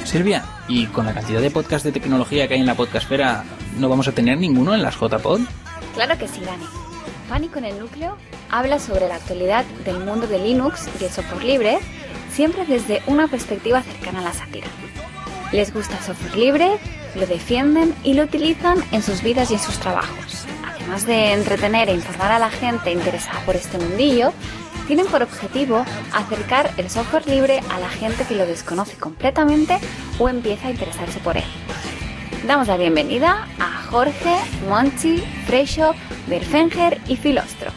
Silvia, ¿y con la cantidad de podcasts de tecnología que hay en la podcastfera, no vamos a tener ninguno en las JPod? Claro que sí, Dani. Pánico en el Núcleo habla sobre la actualidad del mundo de Linux y el software libre, siempre desde una perspectiva cercana a la sátira. Les gusta el software libre, lo defienden y lo utilizan en sus vidas y en sus trabajos. Además de entretener e informar a la gente interesada por este mundillo, tienen por objetivo acercar el software libre a la gente que lo desconoce completamente o empieza a interesarse por él. Damos la bienvenida a Jorge, Monchi, Freixo, Berfenger y Filostro.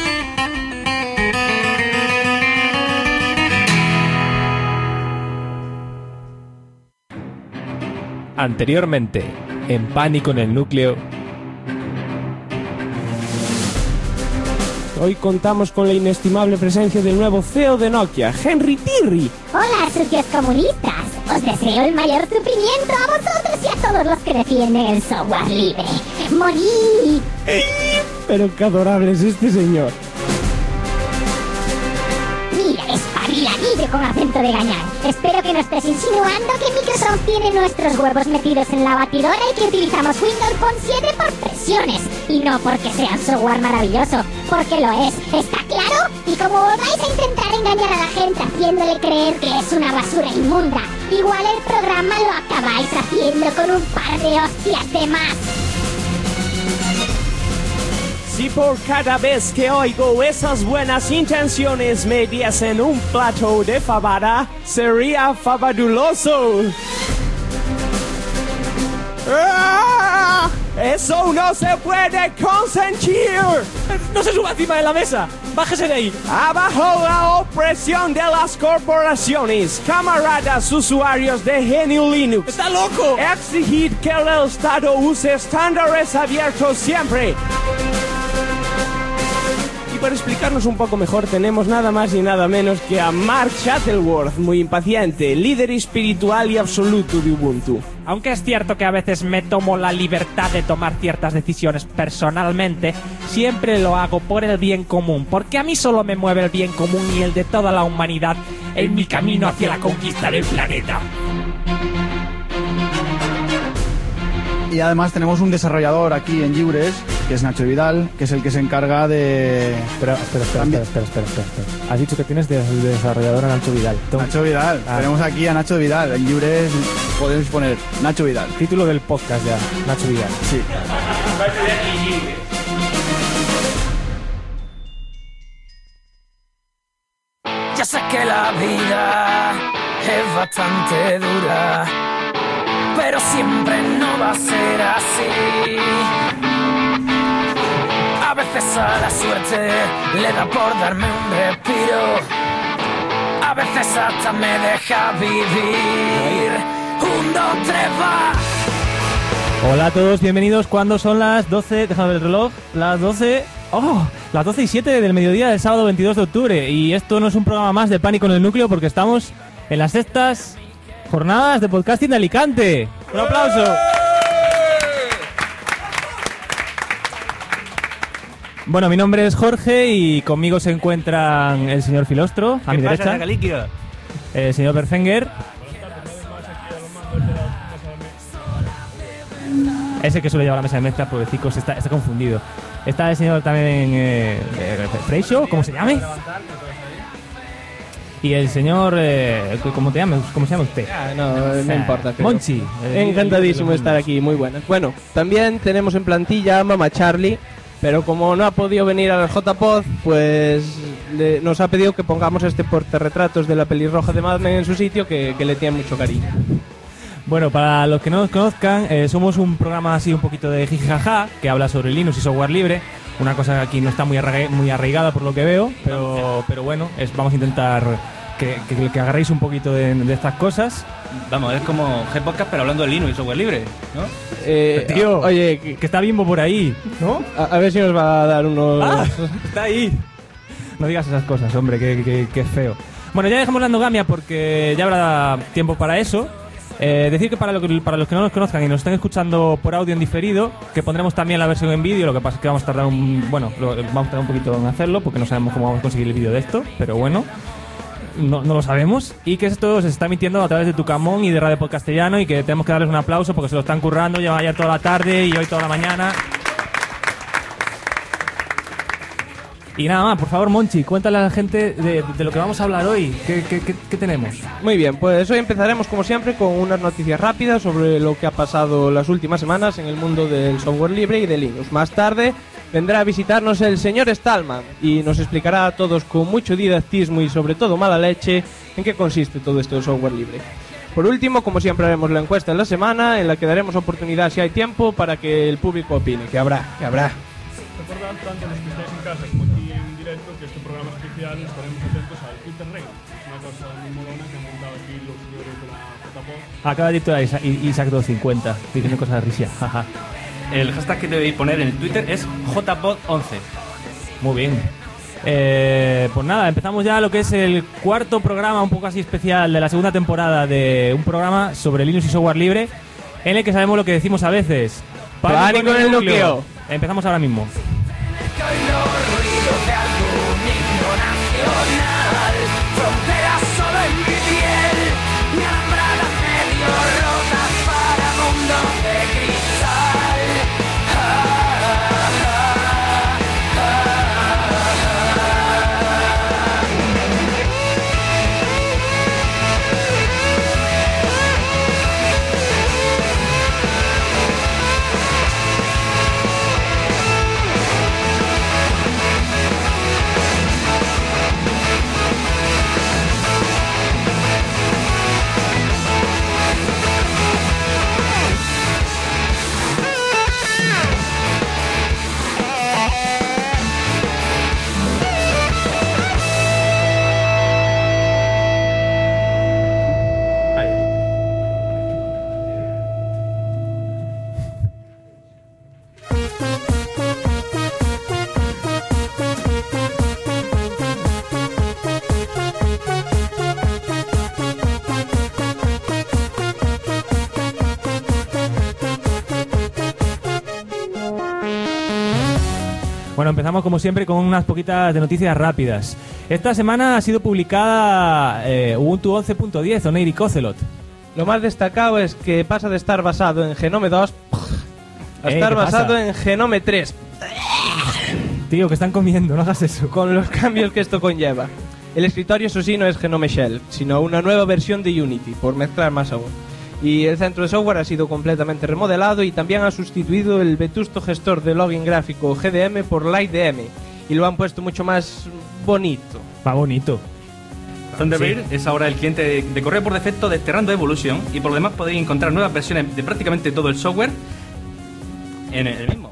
Anteriormente, en Pánico en el Núcleo. Hoy contamos con la inestimable presencia del nuevo CEO de Nokia, Henry Tirri. Hola, sucios comunistas. Os deseo el mayor sufrimiento a vosotros y a todos los que defienden el software libre. ¡Morid! Pero qué adorable es este señor. Mira, espabiladillo con acento de gañán. Espero que no estés insinuando que Microsoft tiene nuestros huevos metidos en la batidora y que utilizamos Windows Phone 7 por presiones. Y no porque sea un software maravilloso, porque lo es. ¿Está claro? Y como volváis a intentar engañar a la gente haciéndole creer que es una basura inmunda, igual el programa lo acabáis haciendo con un par de hostias de más. Si por cada vez que oigo esas buenas intenciones me diesen un plato de fabada, sería fabuloso. ¡Ah! ¡Eso no se puede consentir! ¡No se suba encima de la mesa! ¡Bájese de ahí! ¡Abajo la opresión de las corporaciones! ¡Camaradas usuarios de GNU Linux! ¡Está loco! ¡Exigid que el Estado use estándares abiertos siempre! Y para explicarnos un poco mejor tenemos nada más y nada menos que a Mark Shuttleworth, muy impaciente, líder espiritual y absoluto de Ubuntu. Aunque es cierto que a veces me tomo la libertad de tomar ciertas decisiones personalmente, siempre lo hago por el bien común, porque a mí solo me mueve el bien común y el de toda la humanidad en mi camino hacia la conquista del planeta. Y además tenemos un desarrollador aquí en Lliures, que es Nacho Vidal, que es el que se encarga de... Espera. Has dicho que tienes de desarrollador a Nacho Vidal. Nacho Vidal. Tenemos aquí a Nacho Vidal. En Lliures podemos poner Nacho Vidal. Título del podcast ya, Nacho Vidal. Sí. Ya sé que la vida es bastante dura, pero siempre no va a ser así. A veces a la suerte le da por darme un respiro, a veces hasta me deja vivir. 1, 2, 3, va. Hola a todos, bienvenidos. ¿Cuándo son las 12? Déjame ver el reloj. Las 12... ¡Oh! Las 12:07 del mediodía del sábado 22 de octubre. Y esto no es un programa más de Pánico en el Núcleo porque estamos en las sextas jornadas de podcasting de Alicante. ¡Un aplauso! Bueno, mi nombre es Jorge y conmigo se encuentran el señor Filostro, a mi derecha. El señor Berfenger. Ese que suele llevar la mesa de mezcla, pobrecicos, está confundido. Está el señor también Freixo, ¿cómo se llame? Y el señor... ¿Cómo se llama usted? No importa. Creo. Monchi. Encantadísimo de estar aquí, muy buenas. Bueno, también tenemos en plantilla a Mama Charlie, pero como no ha podido venir a la JPod, pues nos ha pedido que pongamos este portarretratos de la pelirroja de Mad Men en su sitio, que le tiene mucho cariño. Bueno, para los que no nos conozcan, somos un programa así un poquito de jijijaja, que habla sobre Linux y software libre. Una cosa que aquí no está muy arraigada por lo que veo, pero bueno, vamos a intentar que agarréis un poquito de estas cosas. Vamos, es como G-Podcast pero hablando de Linux y software libre, ¿no? Tío, oye, que está Bimbo por ahí, ¿no? A ver si nos va a dar unos... ¡Ah! Está ahí. No digas esas cosas, hombre, que feo. Bueno, ya dejamos la endogamia porque ya habrá tiempo para eso. Decir que para los que no nos conozcan y nos estén escuchando por audio en diferido, que pondremos también la versión en vídeo. Lo que pasa es que vamos a tardar vamos a tardar un poquito en hacerlo porque no sabemos cómo vamos a conseguir el vídeo de esto, pero bueno. no lo sabemos, y que esto se está emitiendo a través de Tucamón y de Radio Podcastellano, y que tenemos que darles un aplauso porque se lo están currando, llevan ya toda la tarde y hoy toda la mañana. Y nada más, por favor, Monchi, cuéntale a la gente de lo que vamos a hablar hoy. ¿Qué tenemos? Muy bien, pues hoy empezaremos como siempre con unas noticias rápidas sobre lo que ha pasado las últimas semanas en el mundo del software libre y de Linux. Más tarde vendrá a visitarnos el señor Stallman y nos explicará a todos con mucho didactismo y sobre todo mala leche en qué consiste todo esto del software libre. Por último, como siempre, haremos la encuesta en la semana en la que daremos oportunidad, si hay tiempo, para que el público opine, que habrá. Recordad tanto los que estáis en casa como aquí en directo que este programa especial estaremos atentos al Twitter Rey, una cosa muy molona que han montado aquí los señores de la JPod. Acaba de titular Isaac 250 diciendo cosas de risa. Jaja. El hashtag que debéis poner en el Twitter es JPod11. Muy bien. Pues nada, empezamos ya lo que es el cuarto programa un poco así especial de la segunda temporada de un programa sobre Linux y software libre, en el que sabemos lo que decimos a veces. ¡Pánico en el núcleo! Empezamos ahora mismo. Bueno, empezamos como siempre con unas poquitas de noticias rápidas. Esta semana ha sido publicada Ubuntu 11.10 o Neirik Ocelot. Lo más destacado es que pasa de estar basado en Genome 2 a estar basado en Genome 3. Tío, que están comiendo, no hagas eso. Con los cambios que esto conlleva. El escritorio, eso sí, no es Genome Shell, sino una nueva versión de Unity, por mezclar más aún. Y el centro de software ha sido completamente remodelado y también ha sustituido el vetusto gestor de login gráfico GDM por LightDM y lo han puesto mucho más bonito. Más bonito. Thunderbird es ahora el cliente de correo por defecto de Terrando Evolution y por lo demás podéis encontrar nuevas versiones de prácticamente todo el software en el mismo.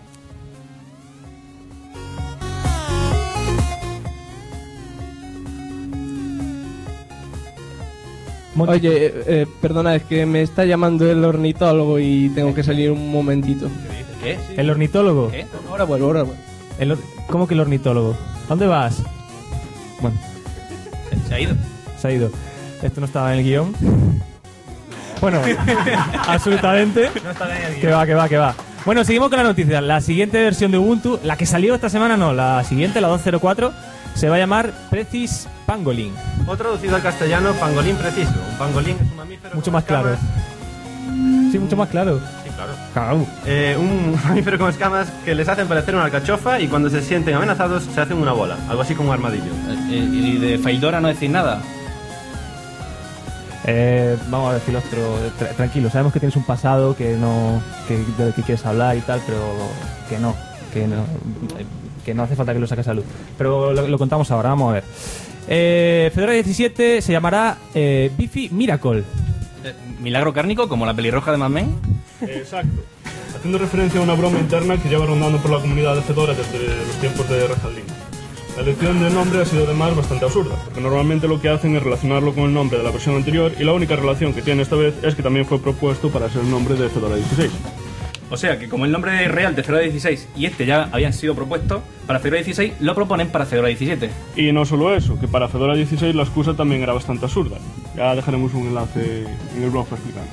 Oye, perdona, es que me está llamando el ornitólogo y tengo que salir un momentito. ¿Qué? ¿El ornitólogo? ¿Qué? Ahora vuelvo. ¿Cómo que el ornitólogo? ¿A dónde vas? Bueno, Se ha ido. se ha ido. Esto no estaba en el guión. Bueno, absolutamente. No está en el guión. Que va. Bueno, seguimos con la noticia. La siguiente versión de Ubuntu, la que salió esta semana no, la siguiente, la 2.04, se va a llamar Precis Pangolin. O traducido al castellano, pangolín preciso. Un pangolín es un mamífero. Mucho más claro. Sí, mucho más claro. Sí, claro. Claro. Un mamífero con escamas que les hacen parecer una alcachofa y cuando se sienten amenazados se hacen una bola. Algo así como un armadillo. ¿Y de Faildora no decís nada? Vamos a ver, Filostro, tranquilo, sabemos que tienes un pasado que no del que quieres hablar y tal, pero que no hace falta que lo saques a luz. Pero lo contamos ahora, vamos a ver. Fedora 17 se llamará Bifi Miracle. ¿Milagro cárnico como la pelirroja de Mad Men? Exacto. Haciendo referencia a una broma interna que lleva rondando por la comunidad de Fedora desde los tiempos de Red Hat Linux. La elección del nombre ha sido además bastante absurda, porque normalmente lo que hacen es relacionarlo con el nombre de la versión anterior y la única relación que tiene esta vez es que también fue propuesto para ser el nombre de Fedora 16. O sea que como el nombre real de Fedora 16 y este ya habían sido propuestos para Fedora 16, lo proponen para Fedora 17. Y no solo eso, que para Fedora 16 la excusa también era bastante absurda. Ya dejaremos un enlace en el blog para explicar.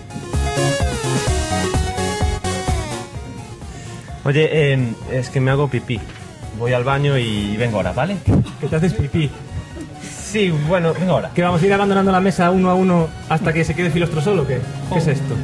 Oye, es que me hago pipí. Voy al baño y vengo ahora, ¿vale? ¿Que te haces pipí? Sí, bueno, venga ahora. ¿Que vamos a ir abandonando la mesa uno a uno hasta que se quede Filostro solo? ¿Qué es esto?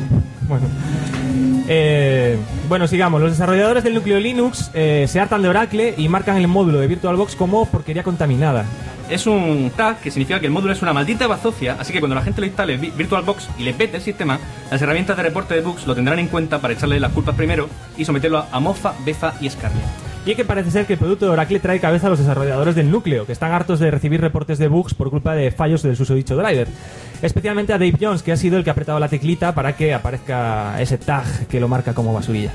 Bueno, sigamos. Los desarrolladores del núcleo Linux se hartan de Oracle y marcan el módulo de VirtualBox como porquería contaminada. Es un tag que significa que el módulo es una maldita bazofia, así que cuando la gente lo instale VirtualBox y le pete el sistema, las herramientas de reporte de bugs lo tendrán en cuenta para echarle las culpas primero y someterlo a mofa, befa y escarnio. Y es que parece ser que el producto de Oracle trae cabeza a los desarrolladores del núcleo, que están hartos de recibir reportes de bugs por culpa de fallos del susodicho driver. Especialmente a Dave Jones, que ha sido el que ha apretado la teclita para que aparezca ese tag que lo marca como basurilla.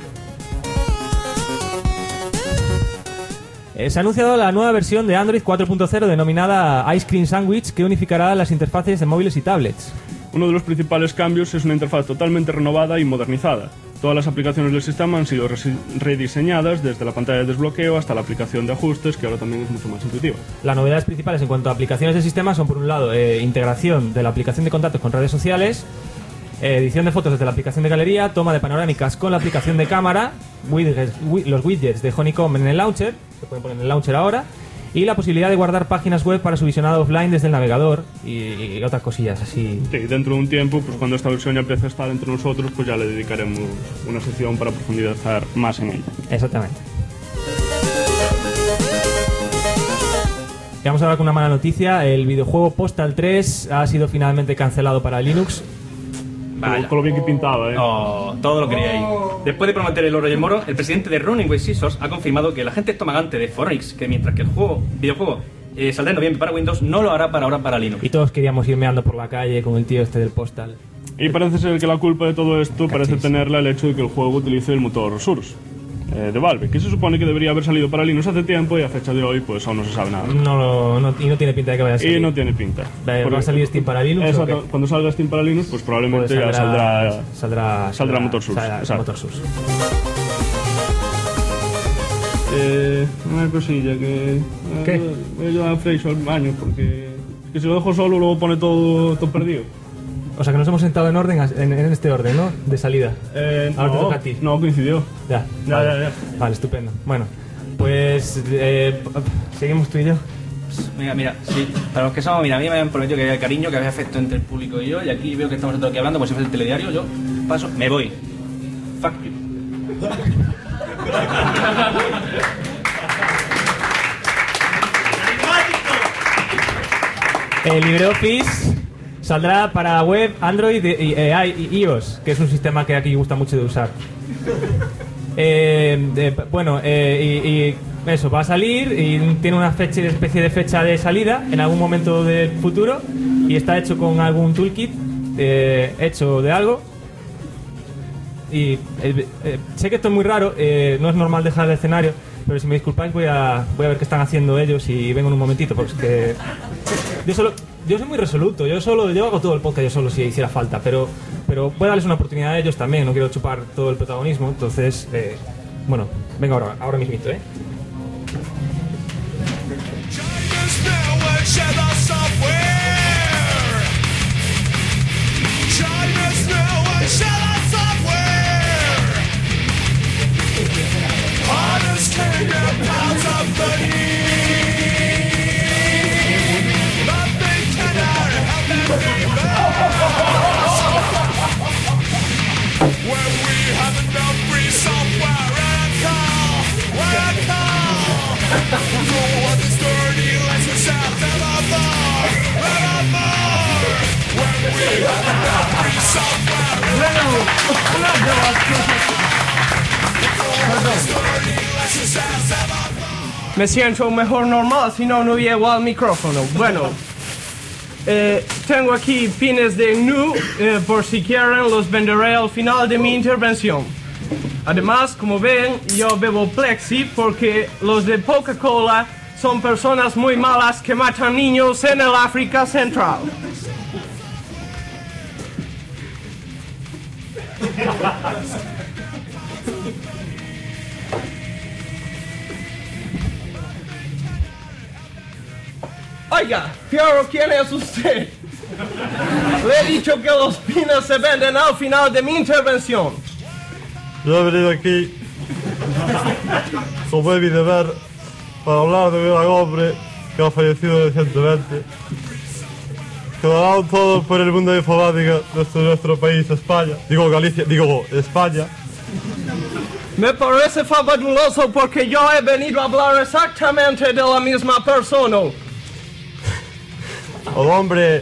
Se ha anunciado la nueva versión de Android 4.0 denominada Ice Cream Sandwich, que unificará las interfaces de móviles y tablets. Uno de los principales cambios es una interfaz totalmente renovada y modernizada. Todas las aplicaciones del sistema han sido rediseñadas desde la pantalla de desbloqueo hasta la aplicación de ajustes, que ahora también es mucho más intuitiva. Las novedades principales en cuanto a aplicaciones del sistema son, por un lado, integración de la aplicación de contactos con redes sociales, edición de fotos desde la aplicación de galería, toma de panorámicas con la aplicación de cámara, los widgets de Honeycomb en el launcher, se pueden poner en el launcher ahora, y la posibilidad de guardar páginas web para su visionado offline desde el navegador y otras cosillas así. Sí, dentro de un tiempo, pues cuando esta versión ya empiece a estar entre nosotros, pues ya le dedicaremos una sección para profundizar más en ella. Exactamente. Y vamos ahora con una mala noticia. El videojuego Postal 3 ha sido finalmente cancelado para Linux. Con lo bien que pintaba, Oh, todo lo quería ahí. Después de prometer el oro y el moro, el presidente de Running with Scissors ha confirmado que el agente estomagante de Phoenix, que mientras que el videojuego saldrá en noviembre para Windows, no lo hará para ahora para Linux. Y todos queríamos ir meando por la calle con el tío este del Postal. Y parece ser que la culpa de todo esto parece tenerla el hecho de que el juego utilice el motor Source de Valve, que se supone que debería haber salido para Linux hace tiempo y a fecha de hoy pues aún no se sabe nada. Y no tiene pinta de que vaya a salir. Y no tiene pinta. ¿Va a salir Steam para Linux? Exacto, cuando salga Steam para Linux pues probablemente pues saldrá motor Source. Motor Source. Una cosilla que... ¿Qué? Voy a ayudar a Freixo al baño porque es que si lo dejo solo luego pone todo perdido. O sea que nos hemos sentado en orden, en este orden, ¿no? De salida. Ahora te toca a ti. No, coincidió. Ya. Vale, estupendo. Bueno, pues seguimos tú y yo. Mira, sí. Para los que somos, mira, a mí me habían prometido que había cariño, que había afecto entre el público y yo, y aquí veo que estamos todos aquí hablando, pues si fuese el telediario, yo paso, me voy. Fuck you. El LibreOffice saldrá para web, Android y iOS, que es un sistema que aquí gusta mucho de usar. Y eso, va a salir y tiene una especie de fecha de salida en algún momento del futuro y está hecho con algún toolkit hecho de algo. Y sé que esto es muy raro, no es normal dejar el escenario, pero si me disculpáis voy a ver qué están haciendo ellos y vengo en un momentito, porque yo soy muy resoluto, yo hago todo el podcast yo solo si hiciera falta, pero voy a darles una oportunidad a ellos también, no quiero chupar todo el protagonismo, entonces, bueno, venga ahora mismito, Me siento mejor normal, si no, no llego al micrófono. Bueno, tengo aquí pines de GNU, por si quieren los venderé al final de mi intervención. Además, como ven, yo bebo Plexi porque los de Coca-Cola son personas muy malas que matan niños en el África Central. Oiga, Fiero, ¿quién es usted? Le he dicho que los pines se venden al final de mi intervención. Yo he venido aquí con Baby de Ver para hablar de un gran hombre que ha fallecido recientemente. Que lo ha dado todo por el mundo de informática de nuestro país, España. España. Me parece fabuloso porque yo he venido a hablar exactamente de la misma persona. El hombre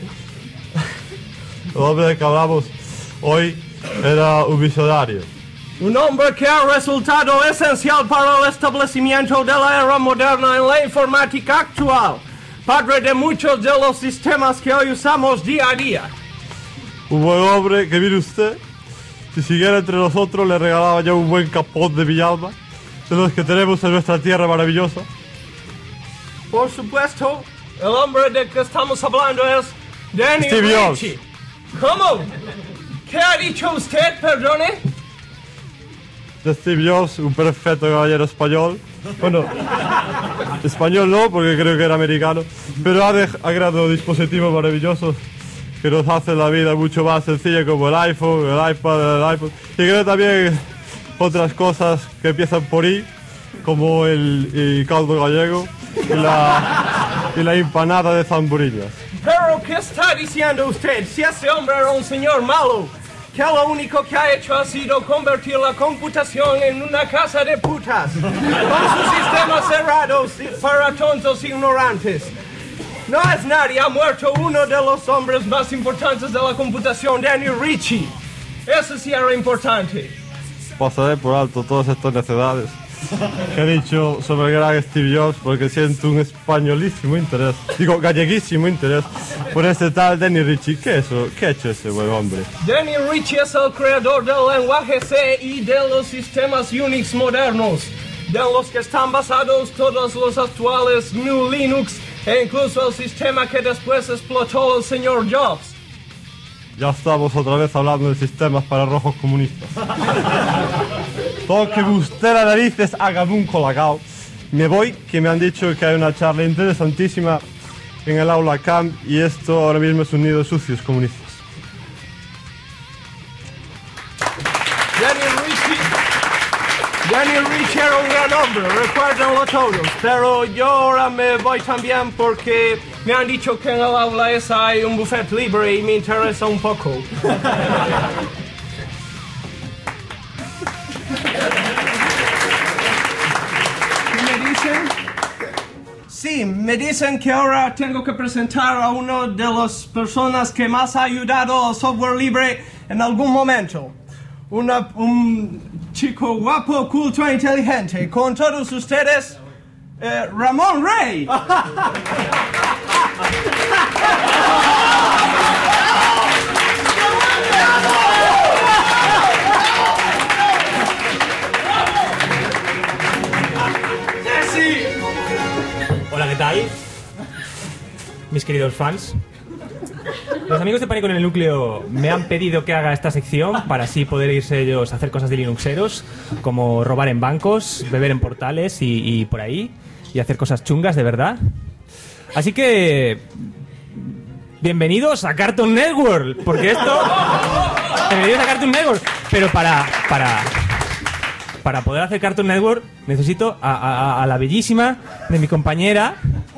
del que hablamos hoy era un visionario. Un hombre que ha resultado esencial para el establecimiento de la era moderna en la informática actual. Padre de muchos de los sistemas que hoy usamos día a día. Un buen hombre que, mire usted, si siguiera entre nosotros le regalaba ya un buen capón de Villalba, de los que tenemos en nuestra tierra maravillosa. Por supuesto, el hombre del que estamos hablando es Danny Ritchie. ¿Cómo? ¿Qué ha dicho usted, perdone? De Steve Jobs, un perfecto caballero español. Bueno, español no, porque creo que era americano, pero ha creado dispositivos maravillosos que nos hacen la vida mucho más sencilla, como el iPhone, el iPad, el iPod. Y creo también otras cosas que empiezan por I, como el caldo gallego y la empanada de zamburiñas. ¿Pero qué está diciendo usted? Si ese hombre era un señor malo, que lo único que ha hecho ha sido convertir la computación en una casa de putas, con sus sistemas cerrados para tontos ignorantes. No es nadie, ha muerto uno de los hombres más importantes de la computación, Danny Ritchie. Eso sí era importante. Pasaré por alto todas estas necedades que he dicho sobre el gran Steve Jobs, porque siento un españolísimo interés, galleguísimo interés por este tal Danny Ritchie. ¿Qué ha hecho ese buen hombre? Danny Ritchie es el creador del lenguaje C y de los sistemas Unix modernos, de los que están basados todos los actuales GNU Linux e incluso el sistema que después explotó el señor Jobs. Ya estamos otra vez hablando de sistemas para rojos comunistas. Toque usted las narices, hágame un colacao. Me voy, que me han dicho que hay una charla interesantísima en el aula Camp y esto ahora mismo es un nido de sucios comunistas. Danny Ritchie era un gran hombre, recuérdenlo todos. Pero yo ahora me voy también porque me han dicho que en el aula esa hay un buffet libre y me interesa un poco. Sí, me dicen que ahora tengo que presentar a uno de las personas que más ha ayudado al software libre en algún momento. Un chico guapo, culto e inteligente. Con todos ustedes, Ramón Rey. Hola, ¿qué tal? Mis queridos fans. Los amigos de Pánico en el Núcleo me han pedido que haga esta sección para así poder irse ellos a hacer cosas de linuxeros, como robar en bancos, beber en portales y por ahí, y hacer cosas chungas de verdad. Así que... bienvenidos a Cartoon Network, porque esto... bienvenidos a Cartoon Network, pero para poder hacer Cartoon Network necesito a la bellísima de mi compañera,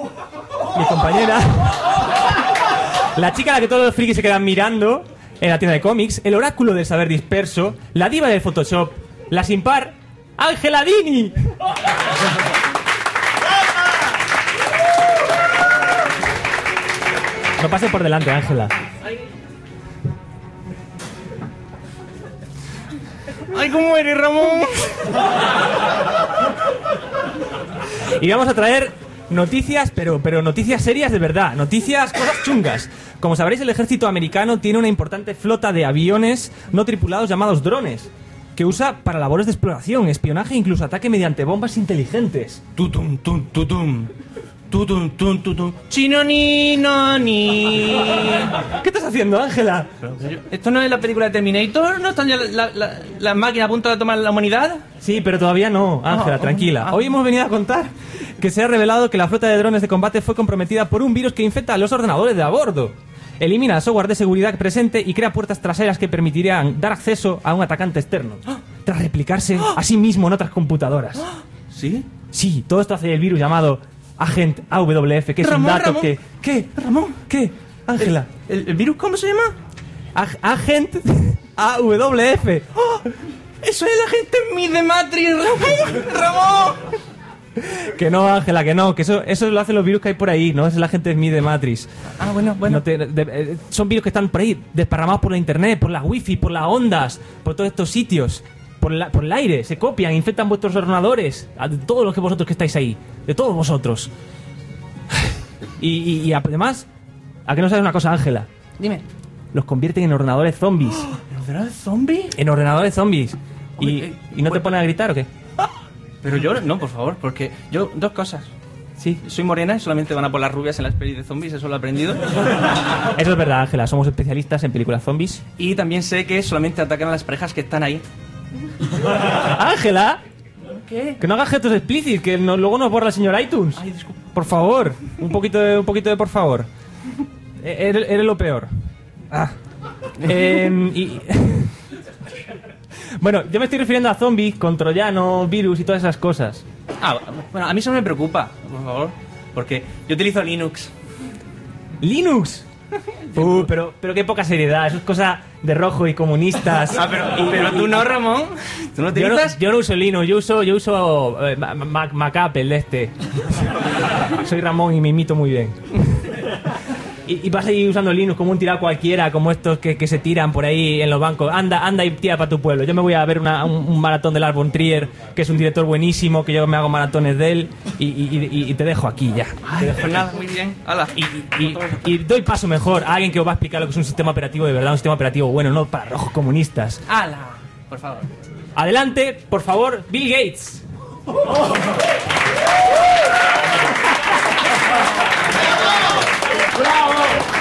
la chica a la que todos los frikis se quedan mirando en la tienda de cómics, el oráculo del saber disperso, la diva del Photoshop, la sin par, Ángela Dini. No pase por delante, Ángela. ¡Ay, cómo eres, Ramón! Y vamos a traer noticias, pero noticias serias de verdad. Noticias, cosas chungas. Como sabréis, el ejército americano tiene una importante flota de aviones no tripulados llamados drones, que usa para labores de exploración, espionaje e incluso ataque mediante bombas inteligentes. Tutum, tum, tutum. Tutum, tum, tutum. Chino ni no ni. ¿Qué estás haciendo, Ángela? ¿Esto no es la película de Terminator? ¿No están ya las máquinas a punto de tomar la humanidad? Sí, pero todavía no, Ángela, tranquila. Hoy hemos venido a contar que se ha revelado que la flota de drones de combate fue comprometida por un virus que infecta a los ordenadores de a bordo. Elimina el software de seguridad presente y crea puertas traseras que permitirían dar acceso a un atacante externo, tras replicarse a sí mismo en otras computadoras. ¿Sí? Sí, todo esto hace el virus llamado Agent AWF, que es un dato Ramón. que... ¿Qué? Ramón. ¿Qué? Ángela. ¿El virus cómo se llama? Agent AWF. ¡Oh! ¡Eso es el agente Smith de Matrix! ¡Ramón! Que no, Ángela, que no, que eso lo hacen los virus que hay por ahí, no es la gente Smith de Matrix. Ah, bueno. Son virus que están por ahí, desparramados por la internet, por las wifi, por las ondas, por todos estos sitios, por el aire, se copian, infectan vuestros ordenadores, de todos los que vosotros que estáis ahí, de todos vosotros. Y además, ¿a qué no sabes una cosa, Ángela? Dime. Los convierten en ordenadores zombies. ¿En ordenadores zombies? En ordenadores zombies. ¿Y no te pones a gritar o qué? Pero yo, no, por favor, porque yo, dos cosas. Sí. Soy morena y solamente van a por las rubias en las pelis de zombies, eso lo he aprendido. Eso es verdad, Ángela, somos especialistas en películas zombies. Y también sé que solamente atacan a las parejas que están ahí. ¡Ángela! ¿Qué? Que no hagas gestos explícitos, que luego nos borra el señor iTunes. Ay, disculpa. Por favor, un poquito de por favor. Eres lo peor. Bueno, yo me estoy refiriendo a zombies, con troyanos, virus y todas esas cosas. Bueno, a mí eso no me preocupa, por favor. Porque yo utilizo Linux. ¿Linux? Pero qué poca seriedad, eso es cosa de rojo y comunistas. Pero tú no, Ramón. ¿Tú no utilizas? Yo no uso Linux, yo uso Mac Apple de este. Soy Ramón y me imito muy bien. Y vas a ir usando Linux como un tirado cualquiera, como estos que se tiran por ahí en los bancos. Anda y tira para tu pueblo. Yo me voy a ver un maratón de Lars von Trier, que es un director buenísimo, que yo me hago maratones de él, y te dejo aquí ya. Pues nada, muy bien. Hala. Y doy paso mejor a alguien que os va a explicar lo que es un sistema operativo de verdad, un sistema operativo bueno, no para rojos comunistas. ¡Hala! Por favor. Adelante, por favor, Bill Gates. ¡Bravo!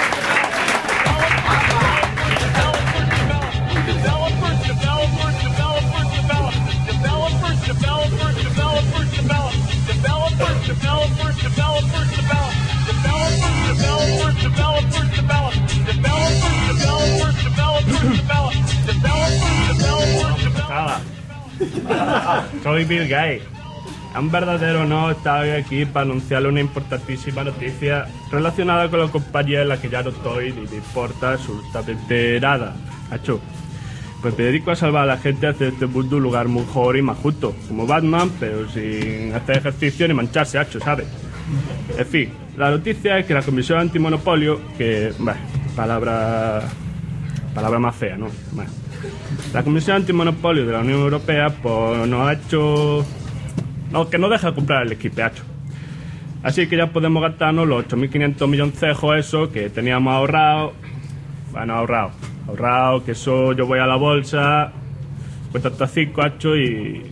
Soy Bill Gates. Es un verdadero honor estar hoy aquí para anunciarle una importantísima noticia relacionada con la compañía en la que ya no estoy ni me importa absolutamente nada. Hacho, pues me dedico a salvar a la gente, a hacer este mundo un lugar mejor y más justo, como Batman, pero sin hacer ejercicio ni mancharse, hacho, ¿sabes? En fin, la noticia es que la Comisión Antimonopolio, que, bueno, palabra más fea, ¿no? Bueno, la Comisión Antimonopolio de la Unión Europea, pues nos ha hecho... No, que no deja de comprar el equipacho. Así que ya podemos gastarnos los 8.500 milloncejos eso que teníamos ahorrado. Bueno, ahorrado, que eso yo voy a la bolsa, cuesta hasta 5 hacho y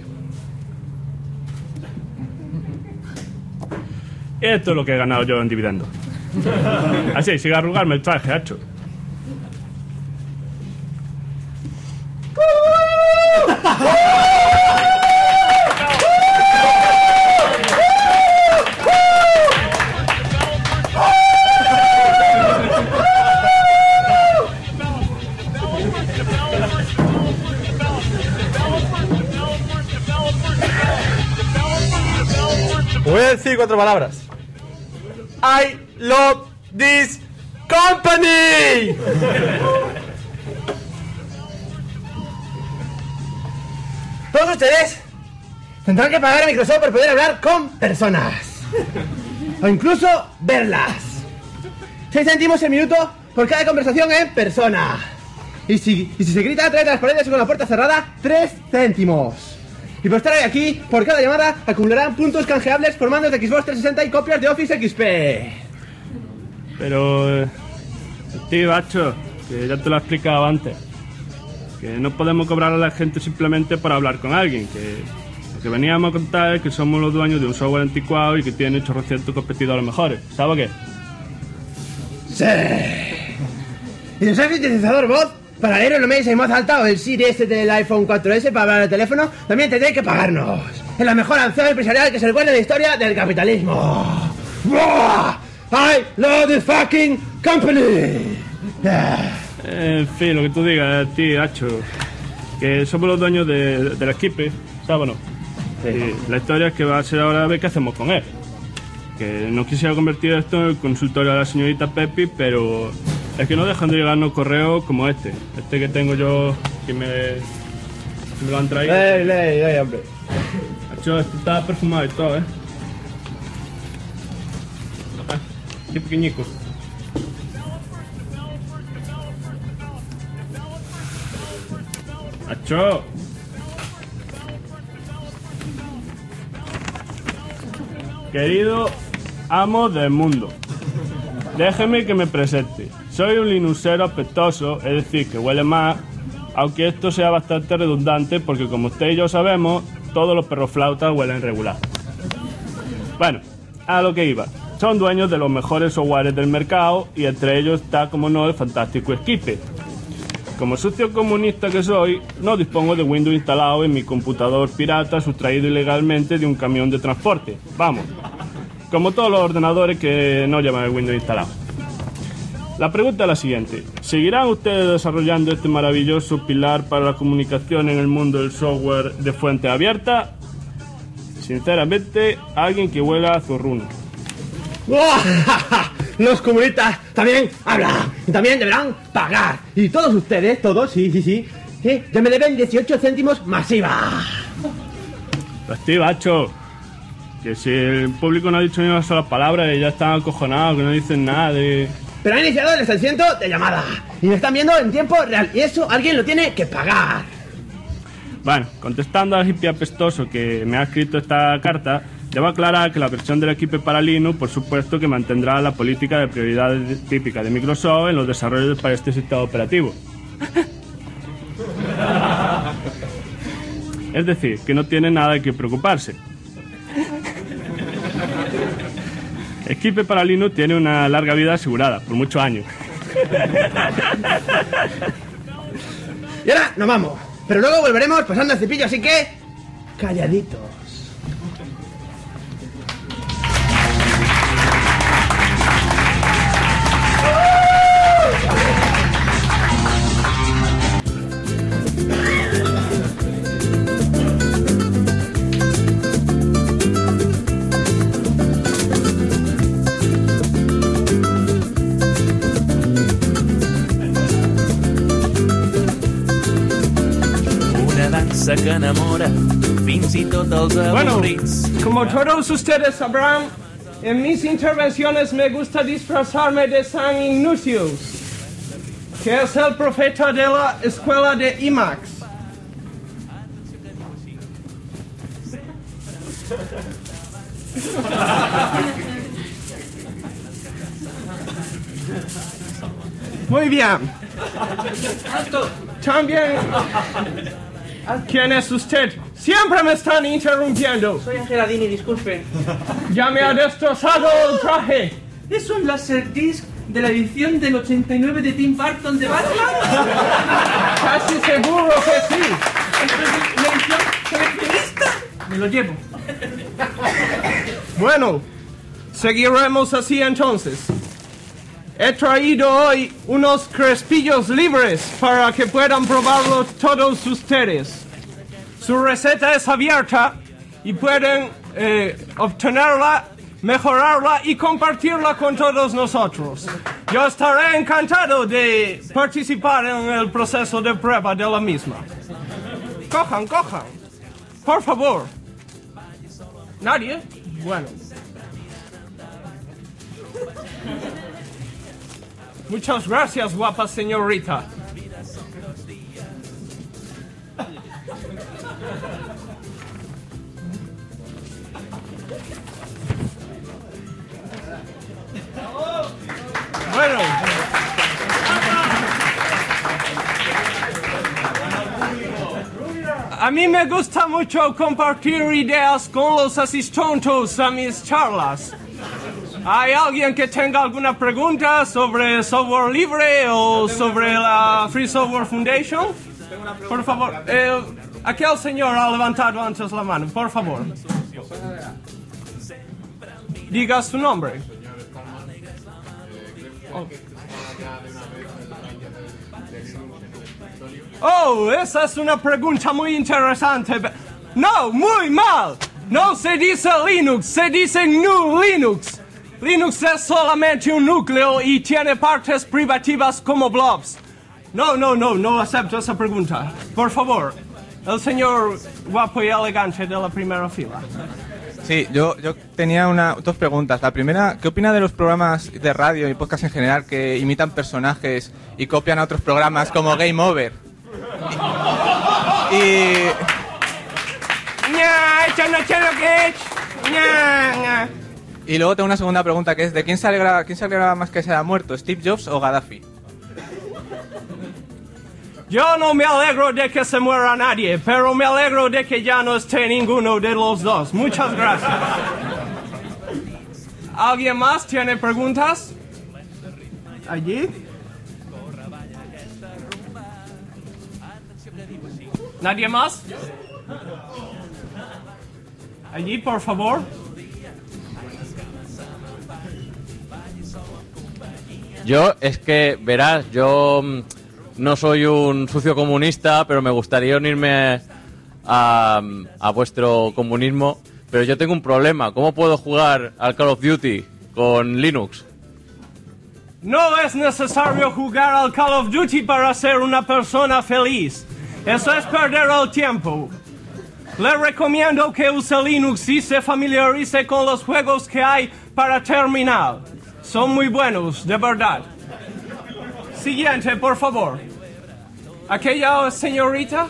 esto es lo que he ganado yo en dividendos. Así, sigue a arrugarme el traje, hacho. Voy a decir 4 palabras. I love this company. Todos ustedes tendrán que pagar a Microsoft por poder hablar con personas. O incluso verlas. 6 céntimos el minuto por cada conversación en persona. Y si se grita a través de las paredes o con la puerta cerrada, 3 céntimos. Y por estar hoy aquí, por cada llamada, acumularán puntos canjeables por mandos de Xbox 360 y copias de Office XP. Pero, tío, hacho, que ya te lo he explicado antes. Que no podemos cobrar a la gente simplemente por hablar con alguien. Que lo que veníamos a contar es que somos los dueños de un software anticuado y que tiene 800 competidores mejores. ¿Sabes qué? Sí. ¿Y si usas sintetizador voz? Para leer el email en voz alta o el Siri este del iPhone 4S para hablar al teléfono, también tendréis que pagarnos. Es la mejor acción empresarial que se recuerda en la historia del capitalismo. I love the fucking company. En fin, lo que tú digas, tío, hacho. Que somos los dueños del equipo, ¿sabes o no? Sí. Y la historia es que va a ser ahora a ver qué hacemos con él. que no quisiera convertir esto en el consultorio de la señorita Pepi, pero es que no dejan de llegarnos correos como este que tengo yo, que me lo han traído. Ley, hombre. Macho, este está perfumado y todo, Qué pequeñico. Macho. Querido amo del mundo, déjeme que me presente. Soy un linuxero apetoso, es decir, que huele mal, aunque esto sea bastante redundante porque como usted y yo sabemos, todos los perroflautas huelen regular. Bueno, a lo que iba. Son dueños de los mejores softwares del mercado y entre ellos está, como no, el fantástico Skype. Como sucio comunista que soy, no dispongo de Windows instalado en mi computador pirata sustraído ilegalmente de un camión de transporte. Vamos, como todos los ordenadores que no llevan el Windows instalado. La pregunta es la siguiente. ¿Seguirán ustedes desarrollando este maravilloso pilar para la comunicación en el mundo del software de fuente abierta? Sinceramente, alguien que huela a zorruno. Los comunistas también hablan y también deberán pagar. Y todos ustedes, todos, sí, ya me deben 18 céntimos masiva. Pues macho, que si el público no ha dicho ni una sola palabra y ya están acojonados, que no dicen nada de... Pero han iniciado el asiento de llamada y me están viendo en tiempo real y eso alguien lo tiene que pagar. Bueno, contestando al hippie apestoso que me ha escrito esta carta, debo aclarar que la versión del equipo para Linux, por supuesto, que mantendrá la política de prioridades típica de Microsoft en los desarrollos para este sistema operativo. Es decir, que no tiene nada de que preocuparse. Skype para Linux tiene una larga vida asegurada, por muchos años. Y ahora nos vamos, pero luego volveremos pasando el cepillo, así que... calladitos. Que enamora fins i tot els avorrits. Bueno, como todos ustedes sabrán, en mis intervenciones me gusta disfrazarme de San Ignacius, que es el profeta de la escuela de IMAX. Muy bien. También... ¿Quién es usted? Siempre me están interrumpiendo. Soy Angeladini, disculpe. Ya me ha destrozado el traje. Es un Laserdisc de la edición del 89 de Tim Burton de Batman. Casi seguro que sí. ¿La edición coleccionista? Me lo llevo. Bueno, seguiremos así entonces. He traído hoy unos crespillos libres para que puedan probarlo todos ustedes. Su receta es abierta y pueden obtenerla, mejorarla y compartirla con todos nosotros. Yo estaré encantado de participar en el proceso de prueba de la misma. Cojan. Por favor. ¿Nadie? Bueno. Muchas gracias, guapa señorita. Bueno. A mí me gusta mucho compartir ideas con los asistentes a mis charlas. ¿Hay alguien que tenga alguna pregunta sobre software libre o sobre la Free Software Foundation? Por favor, aquel señor ha levantado antes la mano, por favor. Diga su nombre. Oh, esa es una pregunta muy interesante. No, muy mal. No se dice Linux, se dice GNU Linux. Linux es solamente un núcleo y tiene partes privativas como blobs. No acepto esa pregunta. Por favor, el señor guapo y elegante de la primera fila. Sí, yo tenía dos preguntas. La primera, ¿qué opina de los programas de radio y podcast en general que imitan personajes y copian a otros programas como Game Over? Y luego tengo una segunda pregunta que es ¿de quién se alegra más que se haya muerto? ¿Steve Jobs o Gaddafi? Yo no me alegro de que se muera nadie, pero me alegro de que ya no esté ninguno de los dos. Muchas gracias. ¿Alguien más tiene preguntas? ¿Allí? ¿Nadie más? Allí, por favor. Yo, es que, verás, yo no soy un sucio comunista, pero me gustaría unirme a vuestro comunismo. Pero yo tengo un problema. ¿Cómo puedo jugar al Call of Duty con Linux? No es necesario jugar al Call of Duty para ser una persona feliz. Eso es perder el tiempo. Le recomiendo que use Linux y se familiarice con los juegos que hay para terminal. Son muy buenos, de verdad. Siguiente, por favor. Aquella señorita.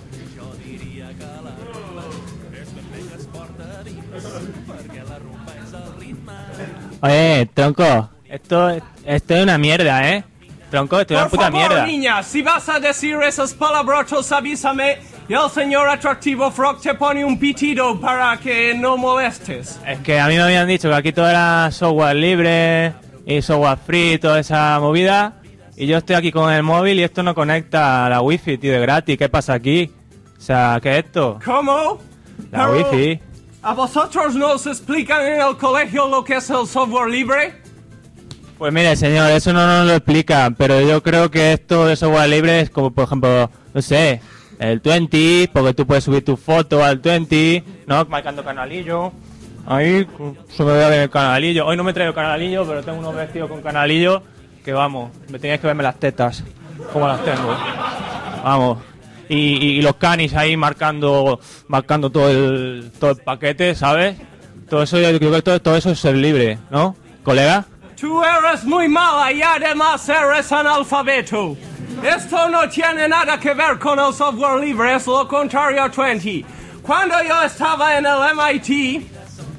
Oye, tronco, esto es una mierda, ¿eh? Tronco, esto es una puta mierda. Por favor, niña, si vas a decir esas palabrotas, avísame y el señor atractivo Frog te pone un pitido para que no molestes. Es que a mí me habían dicho que aquí todo era software libre y software free, toda esa movida. Y yo estoy aquí con el móvil y esto no conecta a la wifi, tío, de gratis. ¿Qué pasa aquí? O sea, ¿qué es esto? ¿Cómo? La wifi. ¿A vosotros no os explican en el colegio lo que es el software libre? Pues mire, señor, eso no nos lo explican, pero yo creo que esto de software libre es como, por ejemplo, no sé, el 20, porque tú puedes subir tu foto al 20, ¿no? Marcando canalillo. Ahí se me ve a ver el canalillo. Hoy no me traigo canalillo, pero tengo unos vestidos con canalillo que, vamos, me tenéis que verme las tetas, como las tengo. Vamos. Y los canis ahí marcando todo el paquete, ¿sabes? Todo eso, yo creo que todo eso es ser libre, ¿no, colega? Tú eres muy mala y además eres analfabeto. Esto no tiene nada que ver con el software libre, es lo contrario a 20. Cuando yo estaba en el MIT...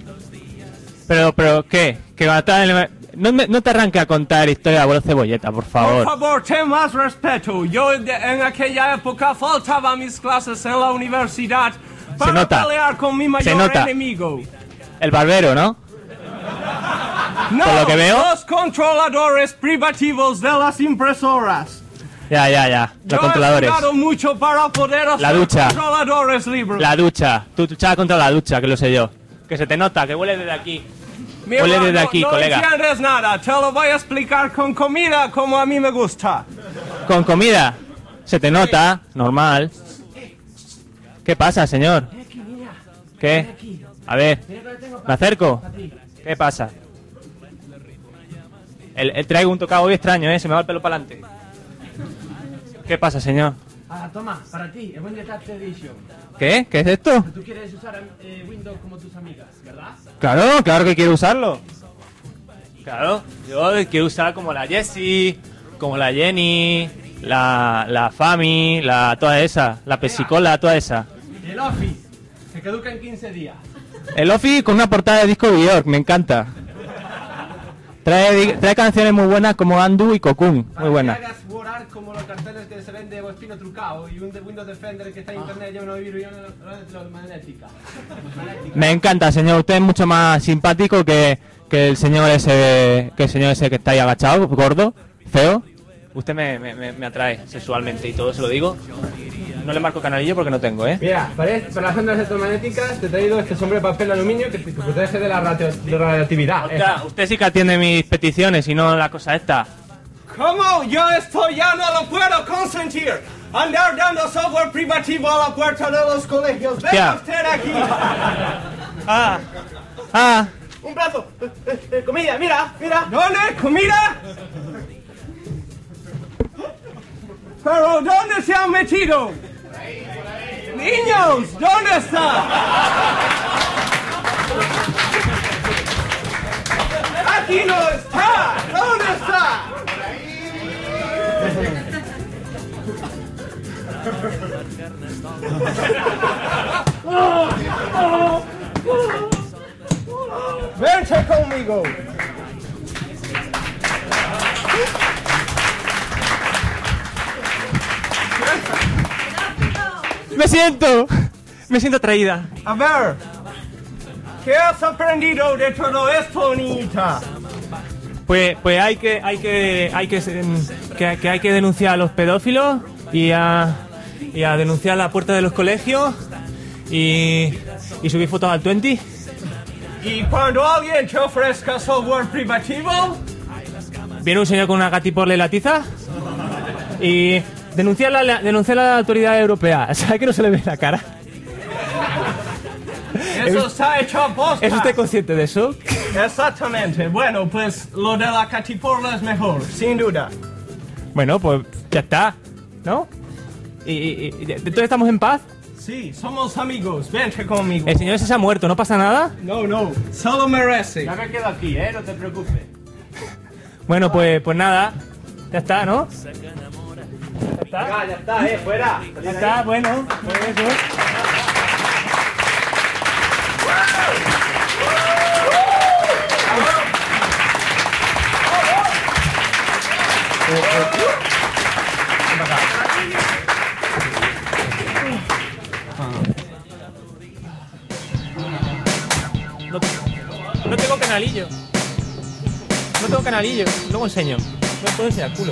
Pero, ¿qué? Que no te arranque a contar historia de abuelo Cebolleta, por favor. Por favor, ten más respeto. Yo en aquella época faltaba a mis clases en la universidad para pelear con mi mayor enemigo. El barbero, ¿no? No, por lo que veo, los controladores privativos de las impresoras. Ya. Los controladores. Yo he estudiado mucho para poder hacer la ducha. Controladores libres. La ducha. Tú luchas contra la ducha, que lo sé yo. Que se te nota, que huele desde aquí. Mira, huele desde aquí, colega. No entiendes nada. Te lo voy a explicar con comida como a mí me gusta. ¿Con comida? Se te nota, normal. ¿Qué pasa, señor? ¿Qué? A ver, ¿me acerco? ¿Qué pasa? Traigo un tocado hoy extraño, se me va el pelo para adelante. ¿Qué pasa, señor? Toma, para ti, el Windows Touch Edition. ¿Qué? ¿Qué es esto? Tú quieres usar Windows como tus amigas, ¿verdad? Claro que quiero usarlo. Claro, yo quiero usar como la Jessie, como la Jenny, la Fami, toda esa, la Pesicola, toda esa. Y el Office, que caduca en 15 días. El Office con una portada de disco de York, me encanta. Trae canciones muy buenas como Andu y Cocoon, muy buenas. Para que hagas volar como los carteles que se vende o espino trucado y un Windows Defender que está en internet lleva una virus magnética. Me encanta, señor. Usted es mucho más simpático que el señor ese que está ahí agachado, gordo, feo. Usted me atrae sexualmente y todo se lo digo. No le marco canalillo porque no tengo, ¿eh? Mira, para las ondas electromagnéticas te he traído este sobre de papel aluminio que te protege de la radioactividad. Usted sí que atiende mis peticiones y no la cosa esta. ¿Cómo? Yo esto ya no lo puedo consentir. Andar dando software privativo a la puerta de los colegios. Venga usted aquí. Un plato. Comida, mira. ¿Dónde? ¿Comida? ¿Pero dónde se han metido? ¡Niños! ¿Dónde está? ¡Aquí no está! ¿Dónde está? ¡Vente conmigo! Me siento atraída. A ver, ¿qué has aprendido de todo esto, niñita? Pues hay que denunciar a los pedófilos y a denunciar la puerta de los colegios y subir fotos al 20. Y cuando alguien te ofrezca software privativo, Viene un señor con una gatiporle y la tiza y denunciar a la autoridad europea. ¿Sabe que no se le ve la cara? eso está hecho a posta. ¿Es usted consciente de eso? Exactamente. Bueno, pues lo de la gatiporla es mejor, sin duda. Bueno, pues ya está, ¿no? ¿Y entonces estamos en paz? Sí, somos amigos. Vente conmigo. El señor ese se ha muerto, ¿no pasa nada? No, solo merece. Ya me quedo aquí, no te preocupes. Bueno, pues nada. Ya está, ¿no? Ya está, fuera. Ya está, bueno, pues eso. No tengo canalillo. No tengo canalillo. Luego enseño. No puedo enseñar culo.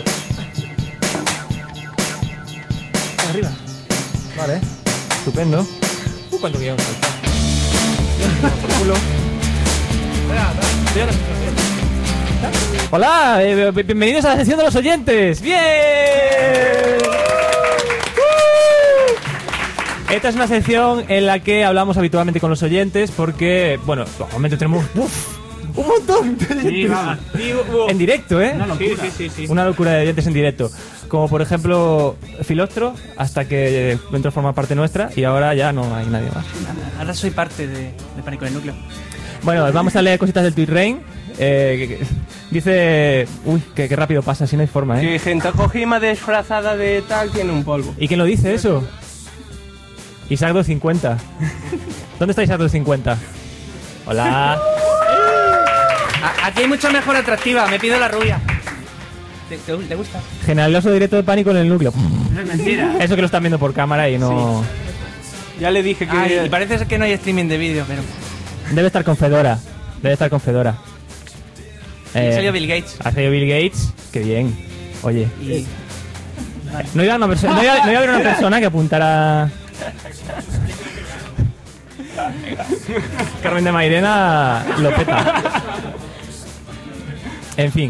Arriba. Vale. Estupendo. ¿Cuánto quiero saltar? Por culo. Hola, bienvenidos a la sesión de los oyentes. ¡Bien! Esta es una sección en la que hablamos habitualmente con los oyentes porque, bueno, actualmente tenemos un montón de oyentes en directo, ¿eh? Una locura. Sí. Una locura de oyentes en directo. Como por ejemplo Filostro, hasta que entró a formar parte nuestra y ahora ya no hay nadie más. Ahora soy parte de Pánico en el Núcleo. Bueno, vamos a leer cositas del TweetRain. Dice... Uy, que rápido pasa, si no hay forma, ¿eh? Que gente Kojima disfrazada de tal tiene un polvo. ¿Y quién lo dice eso? Isaac 250. ¿Dónde está Isaac 250? Hola. Aquí hay mucho mejor atractiva, me pido la rubia. ¿Te gusta? Generaloso directo de Pánico en el Núcleo. Es mentira. Eso que lo están viendo por cámara y no... Sí. Ya le dije que... y parece ser que no hay streaming de vídeo, pero... Debe estar con Fedora. Ha salido Bill Gates. Ha salido Bill Gates. Qué bien. Oye. No iba a haber una persona que apuntara... Carmen de Mairena lo peta. En fin.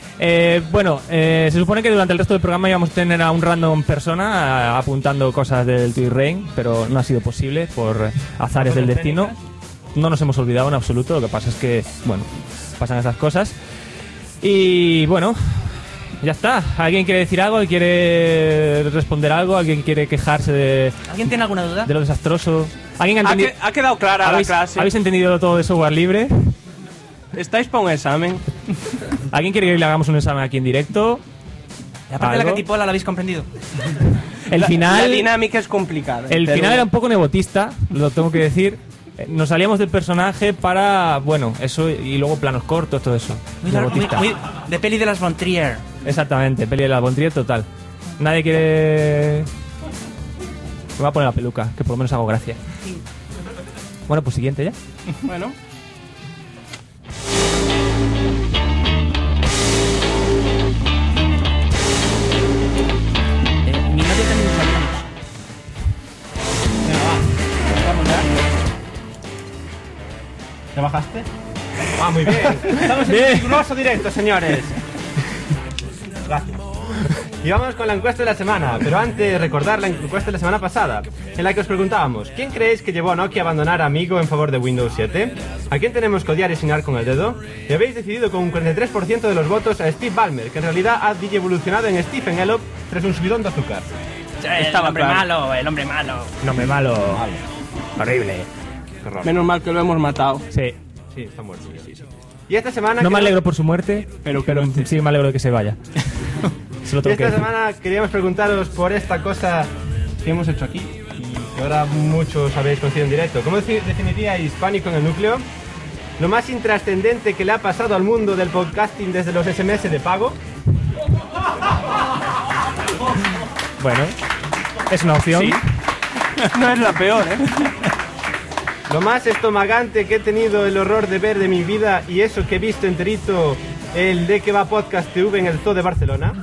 Se supone que durante el resto del programa íbamos a tener a un random persona apuntando cosas del TweetRain, pero no ha sido posible por azares del destino. No nos hemos olvidado en absoluto, lo que pasa es que, bueno, pasan esas cosas. Y bueno, ya está. ¿Alguien quiere decir algo? ¿Alguien quiere responder algo? ¿Alguien quiere quejarse de... ¿Alguien tiene alguna duda? De lo desastroso? ¿Alguien ha entendido? Ha quedado clara la clase. ¿Habéis entendido todo de software libre? ¿Estáis para un examen? ¿Alguien quiere que le hagamos un examen aquí en directo? Y aparte de la catipola, ¿la habéis comprendido? El final... La dinámica es complicada. El final era un poco nebotista, lo tengo que decir. Nos salíamos del personaje para, bueno, eso y luego planos cortos, todo eso. Muy de peli de las Von Trier. Exactamente, peli de las Von Trier total. Nadie quiere... Me voy a poner la peluca, que por lo menos hago gracia. Sí. Bueno, pues siguiente ya. Bueno. Mi novia también sabía. Vamos ya. ¿Te bajaste? Ah, muy bien. Estamos en un riguroso directo, señores. Gracias. Y vamos con la encuesta de la semana, pero antes recordar la encuesta de la semana pasada, en la que os preguntábamos, ¿quién creéis que llevó a Nokia a abandonar Amigo en favor de Windows 7? ¿A quién tenemos que odiar y señalar con el dedo? Y habéis decidido con un 43% de los votos a Steve Ballmer, que en realidad ha evolucionado en Stephen Elop tras un subidón de azúcar. El hombre malo, el hombre malo. El hombre malo. Horrible. Menos mal que lo hemos matado. Sí. Sí, está muerto. Sí. Y esta semana... No me alegro por su muerte, pero sí me alegro de que se vaya. Y esta semana queríamos preguntaros por esta cosa que hemos hecho aquí y que ahora muchos habéis conocido en directo. ¿Cómo definiríais Pánico en el Núcleo? Lo más intrascendente que le ha pasado al mundo del podcasting desde los SMS de pago. Bueno, es una opción. Sí. No es la peor, ¿eh? Lo más estomagante que he tenido el horror de ver de mi vida y eso que he visto enterito, el de que va Podcast TV en el Zoo de Barcelona.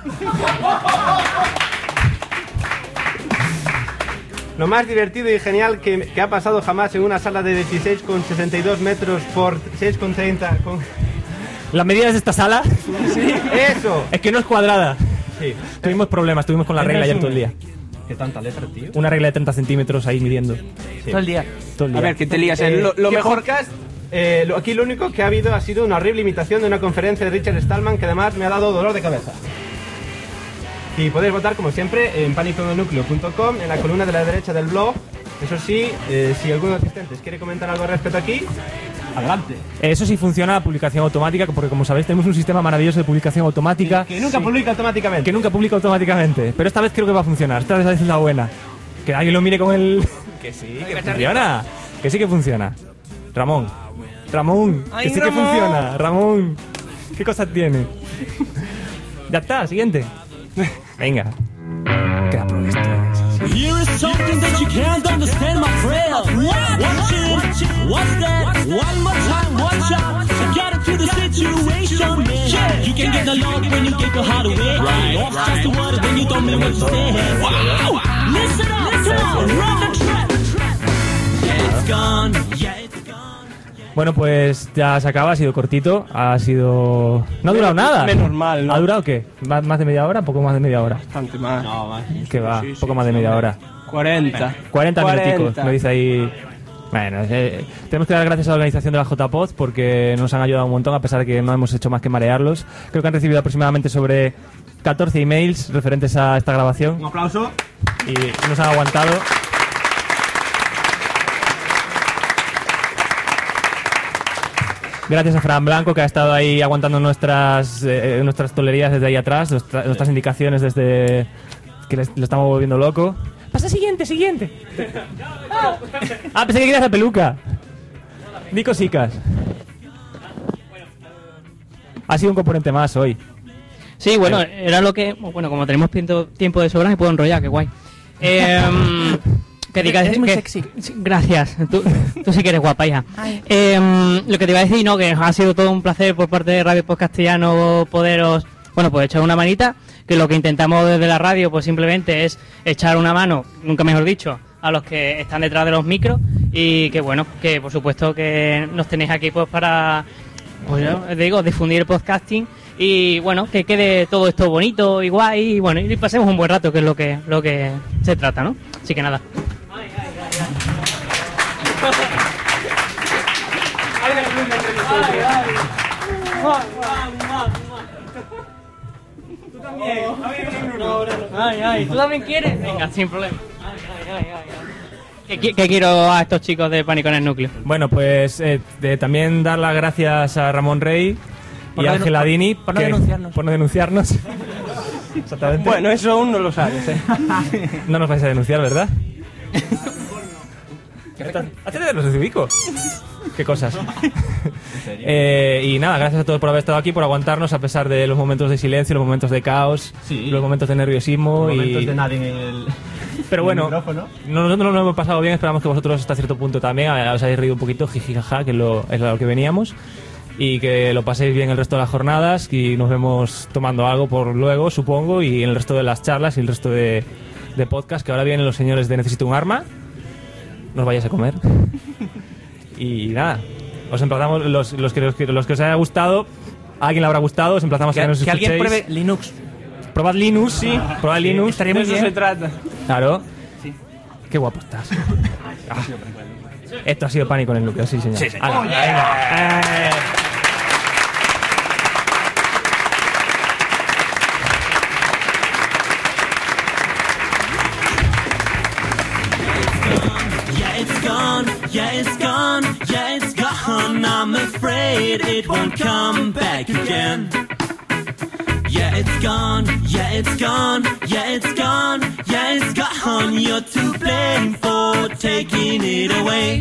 Lo más divertido y genial que ha pasado jamás en una sala de 16,62 metros por 6,30 con... ¿Las medidas de esta sala? Sí, eso. Es que no es cuadrada. Sí. Tuvimos todo el día. ¿Qué tanta letra, tío? Una regla de 30 centímetros ahí midiendo. Sí. Todo el día. A ver, que te lías. Lo mejor... Podcast, aquí lo único que ha habido ha sido una horrible imitación de una conferencia de Richard Stallman que además me ha dado dolor de cabeza. Y podéis votar, como siempre, en panicoenelnucleo.com, en la columna de la derecha del blog. Eso sí, si alguno de los asistentes quiere comentar algo al respecto aquí, adelante. Eso sí funciona la publicación automática, porque como sabéis tenemos un sistema maravilloso de publicación automática. Que nunca publica automáticamente. Que nunca publica automáticamente. Pero esta vez creo que va a funcionar. Esta vez es la buena. Que alguien lo mire con el... Que sí, que funciona. Que sí que funciona. Ramón, Ay, que sí que Ramón. funciona. Ramón, ¿qué cosas tiene? Ya está, siguiente. Venga. Queda pro esto. Here is something that you can't understand, my friend. Watch it, what's that? One more time, watch out. I got into the situation, man. You can get the love when you get your heart away. Right. Just the word when you don't mean what you say. Wow. Listen up, come on, run the track. Yeah, it's gone, yeah, it's gone. Bueno, pues ya se acaba, ha sido cortito, ha sido... No ha durado nada. Menos mal, ¿no? ¿Ha durado qué? ¿Más de media hora? ¿Poco más de media hora? Bastante más. No, más. Que va, Sí, poco más de media hora. 40 minuticos, me dice ahí... Bueno, tenemos que dar gracias a la organización de la JPod porque nos han ayudado un montón a pesar de que no hemos hecho más que marearlos. Creo que han recibido aproximadamente sobre 14 emails referentes a esta grabación. Un aplauso. Y nos han aguantado. Gracias a Fran Blanco, que ha estado ahí aguantando nuestras tolerías desde ahí atrás, nuestras indicaciones desde que le estamos volviendo loco. Pasa siguiente. Pensé que querías la peluca. Di cosicas. Ha sido un componente más hoy. Sí, bueno, era lo que... Bueno, como tenemos tiempo de sobra, me puedo enrollar, qué guay. Que diga, Eres muy que- sexy. Sí, gracias, tú sí que eres guapa, hija. Lo que te iba a decir, no, que ha sido todo un placer por parte de Radio Podcastellano poderos, bueno, pues echar una manita, que lo que intentamos desde la radio pues simplemente es echar una mano, nunca mejor dicho, a los que están detrás de los micros y que bueno, que por supuesto que nos tenéis aquí pues para, pues yo digo, difundir el podcasting y bueno, que quede todo esto bonito y guay y bueno, y pasemos un buen rato, que es lo que se trata, ¿no? Así que nada. Tú también. ¿Tú también quieres? Venga, sin problema. ¿Qué quiero a estos chicos de Pánico en el Núcleo? Bueno, pues también dar las gracias a Ramón Rey Por y no a Ángela denu- Dini por no denunciarnos. por no denunciarnos. Exactamente. Bueno, eso aún no lo sabes, ¿eh? No nos vais a denunciar, ¿verdad? Hazte de los ubico. Qué cosas. Y nada, gracias a todos por haber estado aquí, por aguantarnos a pesar de los momentos de silencio, los momentos de caos, los momentos de nerviosismo. Momentos y... de nadie en el... Pero bueno, micrófono. nosotros nos lo hemos pasado bien, esperamos que vosotros hasta cierto punto también os hayáis reído un poquito, jijijaja, que es a lo que veníamos, y que lo paséis bien el resto de las jornadas y nos vemos tomando algo por luego, supongo, y en el resto de las charlas y el resto de podcast, que ahora vienen los señores de Necesito un Arma, no os vayáis a comer. Y nada, os emplazamos, los que os haya gustado, a alguien le habrá gustado, os emplazamos a que nos Que alguien escuchéis. pruebe Linux. Probad Linux, sí. Probad Linux, estaría muy de eso bien. se trata. Claro. Qué guapo estás. Esto ha sido Pánico en el Núcleo, sí, señor. Sí, señor. Hala, venga. Yeah, it's gone, yeah, it's gone, yeah, it's gone. I'm afraid it won't come back again. Yeah, it's gone, yeah, it's gone, yeah, it's gone, yeah, it's gone. You're to blame for taking it away.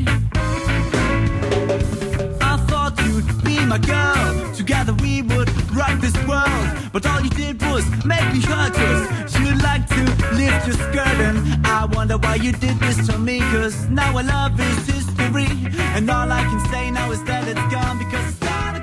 I thought you'd be my girl, together we would rock this world. But all you did was make me hurt, 'cause you like to lift your skirt. And I wonder why you did this to me, 'cause now our love is history. And all I can say now is that it's gone, because it's not